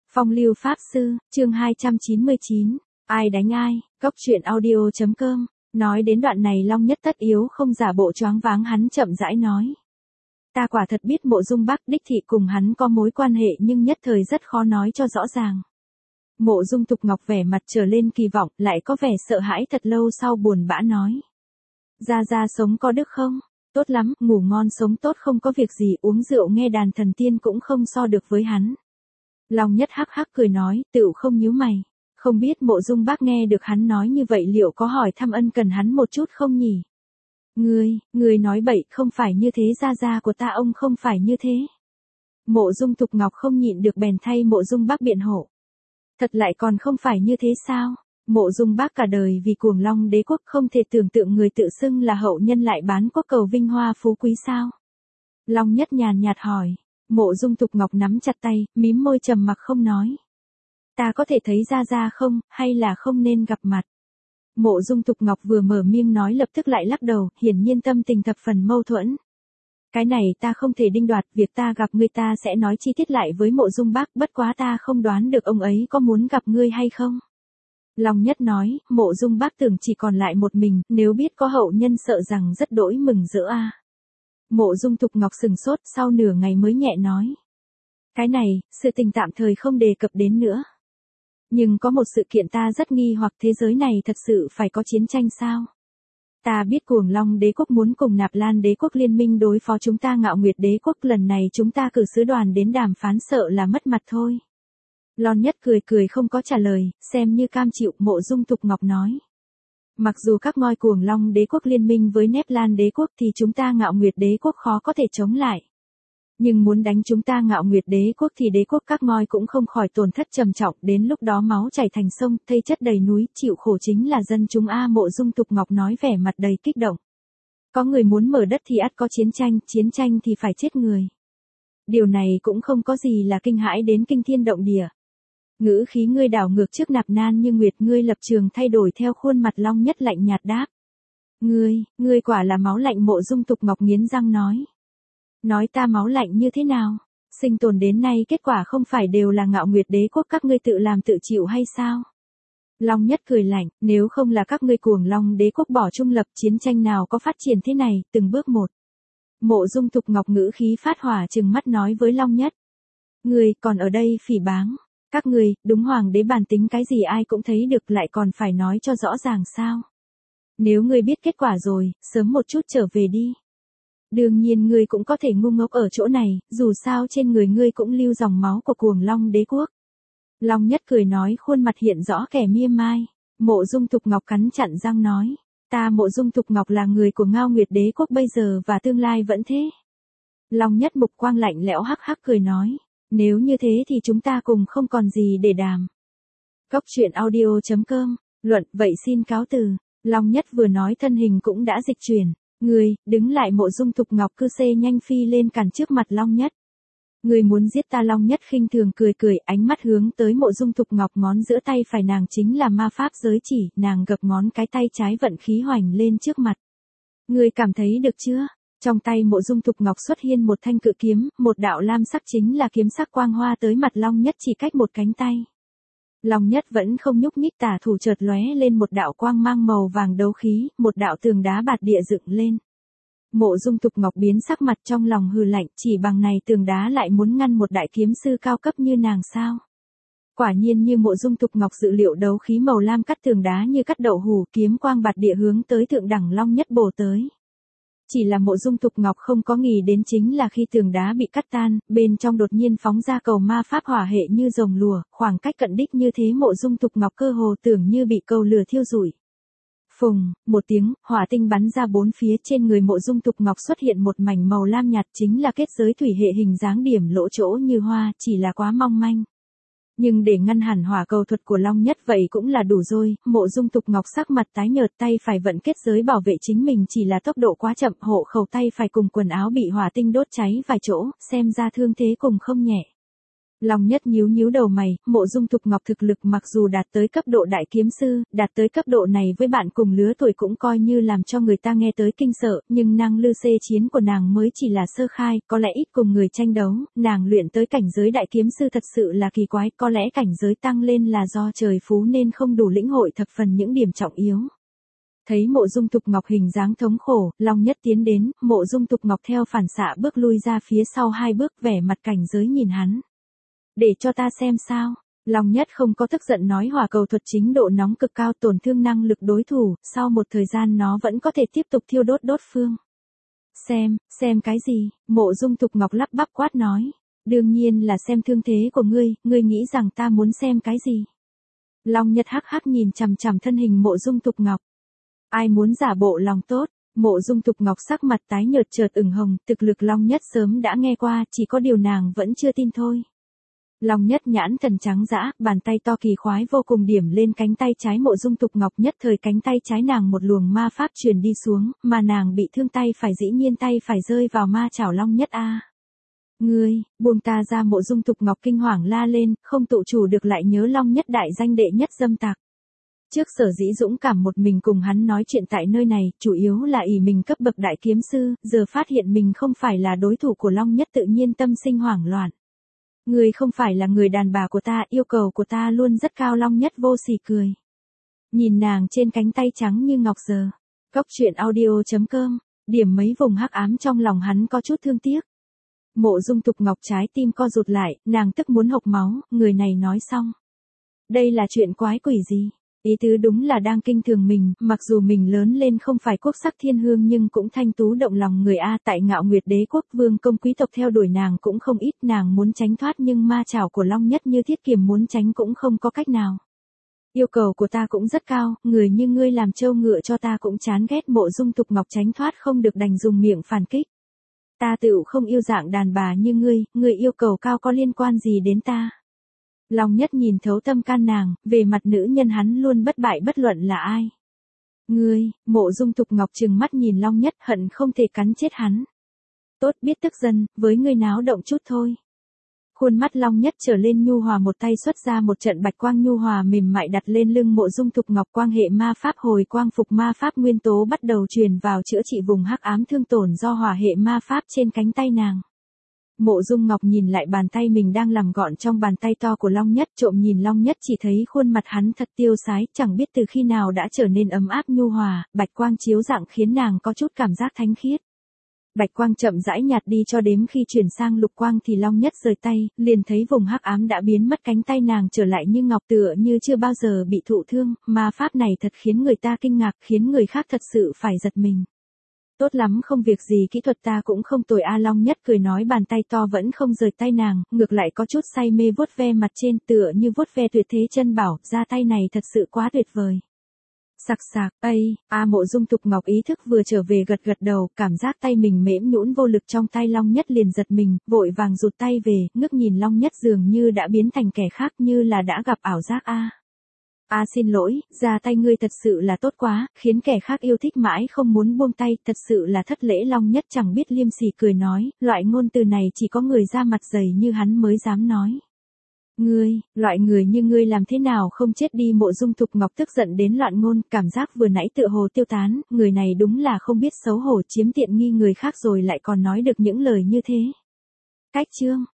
Phong lưu pháp sư, chương 299, ai đánh ai, cốc truyện audio.com, nói đến đoạn này Long Nhất tất yếu không giả bộ choáng váng hắn chậm rãi nói. Ta quả thật biết Mộ Dung Bắc đích thị cùng hắn có mối quan hệ nhưng nhất thời rất khó nói cho rõ ràng. Mộ Dung Tục Ngọc vẻ mặt trở lên kỳ vọng, lại có vẻ sợ hãi thật lâu sau buồn bã nói. Gia Gia sống có đức không? Tốt lắm, ngủ ngon sống tốt không có việc gì, uống rượu nghe đàn thần tiên cũng không so được với hắn. Long Nhất hắc hắc cười nói, tựu không nhíu mày. Không biết Mộ Dung Bác nghe được hắn nói như vậy liệu có hỏi thăm ân cần hắn một chút không nhỉ? Ngươi nói bậy, không phải như thế, Gia Gia của ta ông không phải như thế. Mộ Dung Tục Ngọc không nhịn được bèn thay Mộ Dung Bác biện hộ. Thật lại còn không phải như thế sao? Mộ Dung Bác cả đời vì cuồng long đế quốc không thể tưởng tượng người tự xưng là hậu nhân lại bán quốc cầu vinh hoa phú quý sao? Long Nhất nhàn nhạt hỏi. Mộ Dung Tục Ngọc nắm chặt tay, mím môi trầm mặc không nói. Ta có thể thấy Gia Gia không, hay là không nên gặp mặt? Mộ Dung Tục Ngọc vừa mở miệng nói lập tức lại lắc đầu, hiển nhiên tâm tình thập phần mâu thuẫn. Cái này ta không thể đinh đoạt, việc ta gặp ngươi ta sẽ nói chi tiết lại với Mộ Dung Bác, bất quá ta không đoán được ông ấy có muốn gặp ngươi hay không. Long Nhất nói, Mộ Dung Bác tưởng chỉ còn lại một mình, nếu biết có hậu nhân sợ rằng rất đỗi mừng rỡ a. Mộ Dung Tục Ngọc sừng sốt, sau nửa ngày mới nhẹ nói. Cái này, sự tình tạm thời không đề cập đến nữa. Nhưng có một sự kiện ta rất nghi hoặc, thế giới này thật sự phải có chiến tranh sao? Ta biết Cuồng Long đế quốc muốn cùng Nạp Lan đế quốc liên minh đối phó chúng ta, Ngạo Nguyệt đế quốc lần này chúng ta cử sứ đoàn đến đàm phán sợ là mất mặt thôi. Long Nhất cười không có trả lời, xem như cam chịu. Mộ Dung Tục Ngọc nói. Mặc dù các ngôi Cuồng Long đế quốc liên minh với Nạp Lan đế quốc thì chúng ta Ngạo Nguyệt đế quốc khó có thể chống lại. Nhưng muốn đánh chúng ta Ngạo Nguyệt đế quốc thì đế quốc các ngôi cũng không khỏi tổn thất trầm trọng, đến lúc đó máu chảy thành sông, thây chất đầy núi, chịu khổ chính là dân chúng a. Mộ Dung Tục Ngọc nói vẻ mặt đầy kích động. Có người muốn mở đất thì ắt có chiến tranh thì phải chết người. Điều này cũng không có gì là kinh hãi đến kinh thiên động địa. Ngữ khí ngươi đảo ngược trước Nạp Nan Như Nguyệt, ngươi lập trường thay đổi theo khuôn mặt. Long Nhất lạnh nhạt đáp. Ngươi quả là máu lạnh. Mộ Dung Tục Ngọc nghiến răng nói. Nói ta máu lạnh như thế nào? Sinh tồn đến nay kết quả không phải đều là Ngạo Nguyệt đế quốc các ngươi tự làm tự chịu hay sao? Long Nhất cười lạnh, nếu không là các ngươi Cuồng Long đế quốc bỏ trung lập, chiến tranh nào có phát triển thế này, từng bước một. Mộ Dung Tục Ngọc ngữ khí phát hỏa trừng mắt nói với Long Nhất. Ngươi còn ở đây phỉ báng. Các ngươi, đúng hoàng đế bản tính cái gì ai cũng thấy được, lại còn phải nói cho rõ ràng sao? Nếu ngươi biết kết quả rồi, sớm một chút trở về đi. Đương nhiên ngươi cũng có thể ngu ngốc ở chỗ này, dù sao trên người ngươi cũng lưu dòng máu của Cuồng Long đế quốc. Long Nhất cười nói, khuôn mặt hiện rõ kẻ mỉa mai. Mộ Dung Tục Ngọc cắn chặn răng nói. Ta Mộ Dung Tục Ngọc là người của Ngao Nguyệt đế quốc bây giờ và tương lai vẫn thế. Long Nhất mục quang lạnh lẽo hắc hắc cười nói. Nếu như thế thì chúng ta cùng không còn gì để đàm. Cốc truyện audio.com, luận, vậy xin cáo từ. Long Nhất vừa nói thân hình cũng đã dịch chuyển. Ngươi, đứng lại. Mộ Dung Tục Ngọc cư xê nhanh phi lên cản trước mặt Long Nhất. Ngươi muốn giết ta? Long Nhất khinh thường cười, ánh mắt hướng tới Mộ Dung Tục Ngọc, ngón giữa tay phải nàng chính là ma pháp giới chỉ, nàng gập ngón cái tay trái vận khí hoành lên trước mặt. Ngươi cảm thấy được chưa? Trong tay Mộ Dung Tục Ngọc xuất hiện một thanh cự kiếm, một đạo lam sắc chính là kiếm sắc quang hoa tới mặt Long Nhất chỉ cách một cánh tay. Long Nhất vẫn không nhúc nhích, tả thủ chợt lóe lên một đạo quang mang màu vàng đấu khí, một đạo tường đá bạt địa dựng lên. Mộ Dung Tục Ngọc biến sắc mặt, trong lòng hừ lạnh, chỉ bằng này tường đá lại muốn ngăn một đại kiếm sư cao cấp như nàng sao? Quả nhiên như Mộ Dung Tục Ngọc dự liệu, đấu khí màu lam cắt tường đá như cắt đậu hủ, kiếm quang bạt địa hướng tới thượng đẳng Long Nhất bổ tới. Chỉ là Mộ Dung Tục Ngọc không có nghĩ đến chính là khi tường đá bị cắt tan, bên trong đột nhiên phóng ra cầu ma pháp hỏa hệ như rồng lùa, khoảng cách cận đích như thế Mộ Dung Tục Ngọc cơ hồ tưởng như bị cầu lửa thiêu rụi. Phùng, một tiếng, hỏa tinh bắn ra bốn phía, trên người Mộ Dung Tục Ngọc xuất hiện một mảnh màu lam nhạt, chính là kết giới thủy hệ hình dáng điểm lỗ chỗ như hoa, chỉ là quá mong manh. Nhưng để ngăn hẳn hỏa cầu thuật của Long Nhất vậy cũng là đủ rồi. Mộ Dung Tục Ngọc sắc mặt tái nhợt, tay phải vận kết giới bảo vệ chính mình, chỉ là tốc độ quá chậm, hộ khẩu tay phải cùng quần áo bị hỏa tinh đốt cháy vài chỗ, xem ra thương thế cùng không nhẹ. Long Nhất nhíu nhíu đầu mày, Mộ Dung Thục Ngọc thực lực mặc dù đạt tới cấp độ đại kiếm sư, đạt tới cấp độ này với bạn cùng lứa tuổi cũng coi như làm cho người ta nghe tới kinh sợ, nhưng năng lực xê chiến của nàng mới chỉ là sơ khai, có lẽ ít cùng người tranh đấu, nàng luyện tới cảnh giới đại kiếm sư thật sự là kỳ quái, có lẽ cảnh giới tăng lên là do trời phú nên không đủ lĩnh hội thập phần những điểm trọng yếu. Thấy Mộ Dung Thục Ngọc hình dáng thống khổ, Long Nhất tiến đến, Mộ Dung Thục Ngọc theo phản xạ bước lui ra phía sau 2 bước, vẻ mặt cảnh giới nhìn hắn. Để cho ta xem sao. Long Nhất không có tức giận nói hỏa cầu thuật chính độ nóng cực cao tổn thương năng lực đối thủ, sau một thời gian nó vẫn có thể tiếp tục thiêu đốt đối phương. Xem cái gì? Mộ Dung Thục Ngọc lắp bắp quát nói. Đương nhiên là xem thương thế của ngươi nghĩ rằng ta muốn xem cái gì? Long Nhất hắc hắc nhìn chằm chằm thân hình Mộ Dung Thục Ngọc. Ai muốn giả bộ lòng tốt? Mộ Dung Thục Ngọc sắc mặt tái nhợt chợt ửng hồng, thực lực Long Nhất sớm đã nghe qua, chỉ có điều nàng vẫn chưa tin thôi. Long Nhất nhãn thần trắng dã, bàn tay to kỳ khoái vô cùng điểm lên cánh tay trái Mộ Dung Thục Ngọc, nhất thời cánh tay trái nàng một luồng ma pháp truyền đi xuống, mà nàng bị thương tay phải dĩ nhiên tay phải rơi vào ma chảo Long Nhất a. Ngươi, buông ta ra. Mộ Dung Thục Ngọc kinh hoàng la lên, không tự chủ được lại nhớ Long Nhất đại danh đệ nhất dâm tặc. Trước sở dĩ dũng cảm một mình cùng hắn nói chuyện tại nơi này, chủ yếu là ỷ mình cấp bậc đại kiếm sư, giờ phát hiện mình không phải là đối thủ của Long Nhất tự nhiên tâm sinh hoảng loạn. Ngươi không phải là người đàn bà của ta, yêu cầu của ta luôn rất cao. Long Nhất vô sỉ cười. Nhìn nàng trên cánh tay trắng như ngọc giờ. Cốc truyện audio.com, điểm mấy vùng hắc ám trong lòng hắn có chút thương tiếc. Mộ Dung Thục Ngọc trái tim co rụt lại, nàng tức muốn hộc máu, người này nói xong. Đây là chuyện quái quỷ gì? Ý tứ đúng là đang kinh thường mình, mặc dù mình lớn lên không phải quốc sắc thiên hương nhưng cũng thanh tú động lòng người a. Tại Ngạo Nguyệt Đế quốc vương công quý tộc theo đuổi nàng cũng không ít, nàng muốn tránh thoát nhưng ma chảo của Long Nhất như thiết kiềm muốn tránh cũng không có cách nào. Yêu cầu của ta cũng rất cao, người như ngươi làm trâu ngựa cho ta cũng chán ghét. Mộ Dung Thục Ngọc tránh thoát không được đành dùng miệng phản kích. Ta tựu không yêu dạng đàn bà như ngươi yêu cầu cao có liên quan gì đến ta? Long Nhất nhìn thấu tâm can nàng, về mặt nữ nhân hắn luôn bất bại bất luận là ai. Ngươi, Mộ Dung Thục Ngọc trừng mắt nhìn Long Nhất hận không thể cắn chết hắn. Tốt biết tức giận, với ngươi náo động chút thôi. Khuôn mắt Long Nhất trở lên nhu hòa, một tay xuất ra một trận bạch quang nhu hòa mềm mại đặt lên lưng Mộ Dung Thục Ngọc, quang hệ ma pháp hồi quang phục ma pháp nguyên tố bắt đầu truyền vào chữa trị vùng hắc ám thương tổn do hỏa hệ ma pháp trên cánh tay nàng. Mộ Dung Ngọc nhìn lại bàn tay mình đang làm gọn trong bàn tay to của Long Nhất, trộm nhìn Long Nhất chỉ thấy khuôn mặt hắn thật tiêu sái, chẳng biết từ khi nào đã trở nên ấm áp nhu hòa, bạch quang chiếu rạng khiến nàng có chút cảm giác thánh khiết. Bạch quang chậm rãi nhạt đi cho đến khi chuyển sang lục quang thì Long Nhất rời tay, liền thấy vùng hắc ám đã biến mất, cánh tay nàng trở lại như ngọc tựa như chưa bao giờ bị thụ thương, ma pháp này thật khiến người ta kinh ngạc, khiến người khác thật sự phải giật mình. Tốt lắm, không việc gì, kỹ thuật ta cũng không tồi a. Long Nhất cười nói, bàn tay to vẫn không rời tay nàng, ngược lại có chút say mê vuốt ve mặt trên tựa như vuốt ve tuyệt thế chân bảo, ra tay này thật sự quá tuyệt vời. Sặc sạc, Mộ Dung Thục Ngọc ý thức vừa trở về gật gật đầu, cảm giác tay mình mềm nhũn vô lực trong tay Long Nhất liền giật mình, vội vàng rụt tay về, ngước nhìn Long Nhất dường như đã biến thành kẻ khác, như là đã gặp ảo giác a. Xin lỗi, ra tay ngươi thật sự là tốt quá, khiến kẻ khác yêu thích mãi không muốn buông tay, thật sự là thất lễ. Long Nhất chẳng biết liêm sỉ cười nói, loại ngôn từ này chỉ có người da mặt dày như hắn mới dám nói. Loại người như ngươi làm thế nào không chết đi? Mộ Dung Thục Ngọc tức giận đến loạn ngôn, cảm giác vừa nãy tựa hồ tiêu tán, người này đúng là không biết xấu hổ, chiếm tiện nghi người khác rồi lại còn nói được những lời như thế. Cách chương